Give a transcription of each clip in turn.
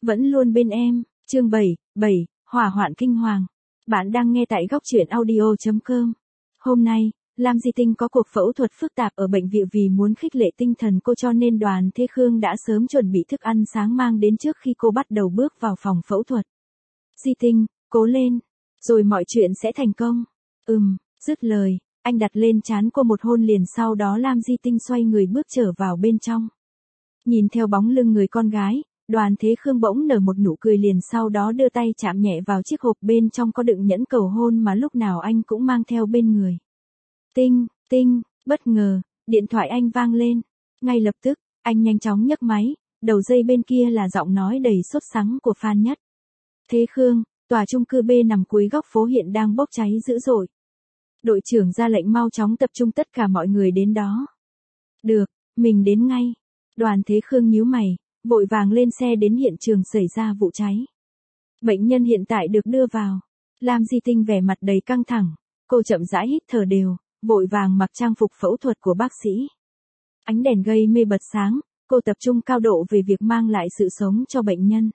vẫn luôn bên em. Chương 7, hỏa hoạn kinh hoàng. Bạn đang nghe tại góc truyện audio.com. Hôm nay, Lam Di Tinh có cuộc phẫu thuật phức tạp ở bệnh viện vì muốn khích lệ tinh thần cô cho nên Đoàn Thế Khương đã sớm chuẩn bị thức ăn sáng mang đến trước khi cô bắt đầu bước vào phòng phẫu thuật. Di Tinh, cố lên, rồi mọi chuyện sẽ thành công. Dứt lời, anh đặt lên trán cô một hôn liền sau đó Lam Di Tinh xoay người bước trở vào bên trong. Nhìn theo bóng lưng người con gái, Đoàn Thế Khương bỗng nở một nụ cười liền sau đó đưa tay chạm nhẹ vào chiếc hộp bên trong có đựng nhẫn cầu hôn mà lúc nào anh cũng mang theo bên người. Tinh, bất ngờ, điện thoại anh vang lên. Ngay lập tức, anh nhanh chóng nhấc máy, đầu dây bên kia là giọng nói đầy sốt sắng của Phan Nhất. Thế Khương, tòa chung cư B nằm cuối góc phố hiện đang bốc cháy dữ dội. Đội trưởng ra lệnh mau chóng tập trung tất cả mọi người đến đó. Được, mình đến ngay. Đoàn Thế Khương nhíu mày, vội vàng lên xe đến hiện trường xảy ra vụ cháy. Bệnh nhân hiện tại được đưa vào. Lam Di Tinh vẻ mặt đầy căng thẳng, cô chậm rãi hít thở đều, vội vàng mặc trang phục phẫu thuật của bác sĩ. Ánh đèn gây mê bật sáng, cô tập trung cao độ về việc mang lại sự sống cho bệnh nhân.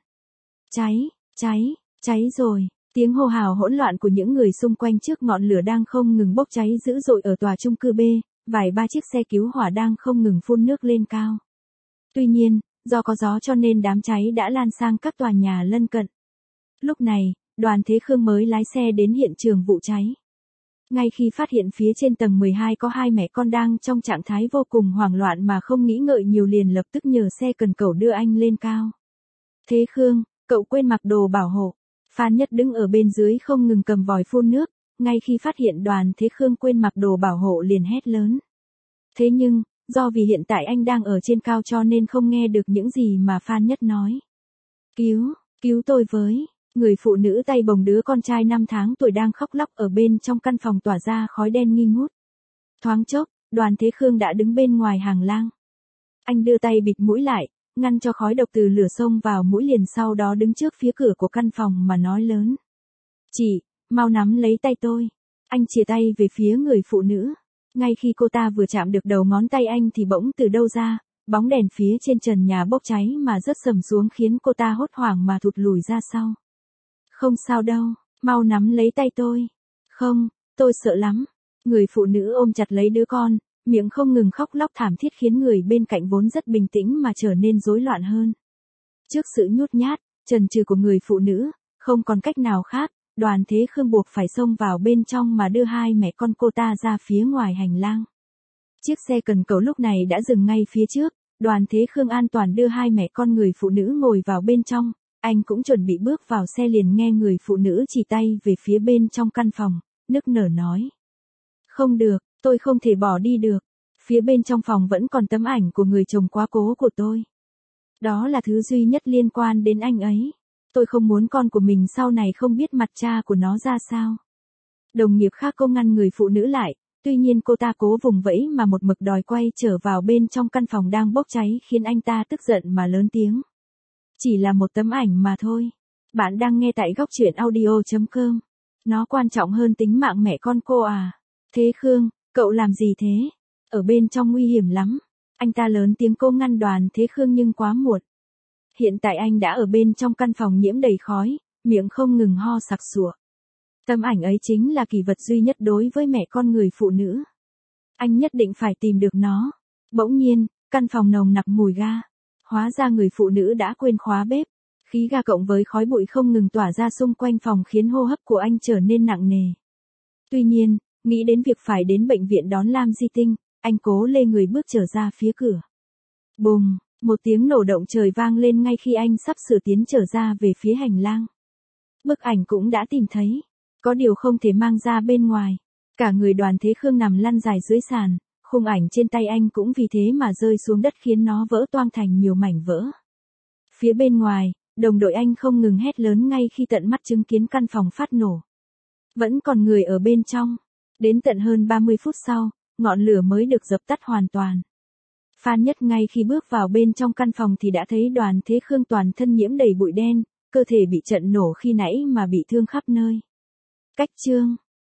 Cháy rồi. Tiếng hô hào hỗn loạn của những người xung quanh trước ngọn lửa đang không ngừng bốc cháy dữ dội ở tòa chung cư B, vài ba chiếc xe cứu hỏa đang không ngừng phun nước lên cao. Tuy nhiên, do có gió cho nên đám cháy đã lan sang các tòa nhà lân cận. Lúc này, Đoàn Thế Khương mới lái xe đến hiện trường vụ cháy. Ngay khi phát hiện phía trên tầng 12 có hai mẹ con đang trong trạng thái vô cùng hoảng loạn mà không nghĩ ngợi nhiều liền lập tức nhờ xe cần cẩu đưa anh lên cao. Thế Khương, cậu quên mặc đồ bảo hộ. Phan Nhất đứng ở bên dưới không ngừng cầm vòi phun nước, ngay khi phát hiện Đoàn Thế Khương quên mặc đồ bảo hộ liền hét lớn. Thế nhưng, do vì hiện tại anh đang ở trên cao cho nên không nghe được những gì mà Phan Nhất nói. Cứu tôi với. Người phụ nữ tay bồng đứa con trai 5 tháng tuổi đang khóc lóc ở bên trong căn phòng tỏa ra khói đen nghi ngút. Thoáng chốc, Đoàn Thế Khương đã đứng bên ngoài hành lang. Anh đưa tay bịt mũi lại, ngăn cho khói độc từ lửa xông vào mũi liền sau đó đứng trước phía cửa của căn phòng mà nói lớn. Chị, mau nắm lấy tay tôi. Anh chìa tay về phía người phụ nữ. Ngay khi cô ta vừa chạm được đầu ngón tay anh thì bỗng từ đâu ra, bóng đèn phía trên trần nhà bốc cháy mà rớt sầm xuống khiến cô ta hốt hoảng mà thụt lùi ra sau. Không sao đâu, mau nắm lấy tay tôi. Không, tôi sợ lắm. Người phụ nữ ôm chặt lấy đứa con, miệng không ngừng khóc lóc thảm thiết khiến người bên cạnh vốn rất bình tĩnh mà trở nên rối loạn hơn. Trước sự nhút nhát, chần chừ của người phụ nữ, không còn cách nào khác, Đoàn Thế Khương buộc phải xông vào bên trong mà đưa hai mẹ con cô ta ra phía ngoài hành lang. Chiếc xe cần cẩu lúc này đã dừng ngay phía trước, Đoàn Thế Khương an toàn đưa hai mẹ con người phụ nữ ngồi vào bên trong, anh cũng chuẩn bị bước vào xe liền nghe người phụ nữ chỉ tay về phía bên trong căn phòng, nức nở nói. Không được, tôi không thể bỏ đi được. Phía bên trong phòng vẫn còn tấm ảnh của người chồng quá cố của tôi. Đó là thứ duy nhất liên quan đến anh ấy. Tôi không muốn con của mình sau này không biết mặt cha của nó ra sao. Đồng nghiệp khác cô ngăn người phụ nữ lại, tuy nhiên cô ta cố vùng vẫy mà một mực đòi quay trở vào bên trong căn phòng đang bốc cháy khiến anh ta tức giận mà lớn tiếng. Chỉ là một tấm ảnh mà thôi. Bạn đang nghe tại góc truyện audio.com. Nó quan trọng hơn tính mạng mẹ con cô à. Thế Khương, cậu làm gì thế? Ở bên trong nguy hiểm lắm. Anh ta lớn tiếng cô ngăn Đoàn Thế Khương nhưng quá muộn. Hiện tại anh đã ở bên trong căn phòng nhiễm đầy khói, miệng không ngừng ho sặc sụa. Tấm ảnh ấy chính là kỷ vật duy nhất đối với mẹ con người phụ nữ. Anh nhất định phải tìm được nó. Bỗng nhiên, căn phòng nồng nặc mùi ga. Hóa ra người phụ nữ đã quên khóa bếp. Khí ga cộng với khói bụi không ngừng tỏa ra xung quanh phòng khiến hô hấp của anh trở nên nặng nề. Tuy nhiên, nghĩ đến việc phải đến bệnh viện đón Lam Di Tinh, anh cố lê người bước trở ra phía cửa. Bùng, một tiếng nổ động trời vang lên ngay khi anh sắp sửa tiến trở ra về phía hành lang. Bức ảnh cũng đã tìm thấy. Có điều không thể mang ra bên ngoài. Cả người Đoàn Thế Khương nằm lăn dài dưới sàn, khung ảnh trên tay anh cũng vì thế mà rơi xuống đất khiến nó vỡ toang thành nhiều mảnh vỡ. Phía bên ngoài, đồng đội anh không ngừng hét lớn ngay khi tận mắt chứng kiến căn phòng phát nổ. Vẫn còn người ở bên trong. Đến tận hơn 30 phút sau, ngọn lửa mới được dập tắt hoàn toàn. Phan Nhất ngay khi bước vào bên trong căn phòng thì đã thấy Đoàn Thế Khương toàn thân nhiễm đầy bụi đen, cơ thể bị trận nổ khi nãy mà bị thương khắp nơi. Cách chương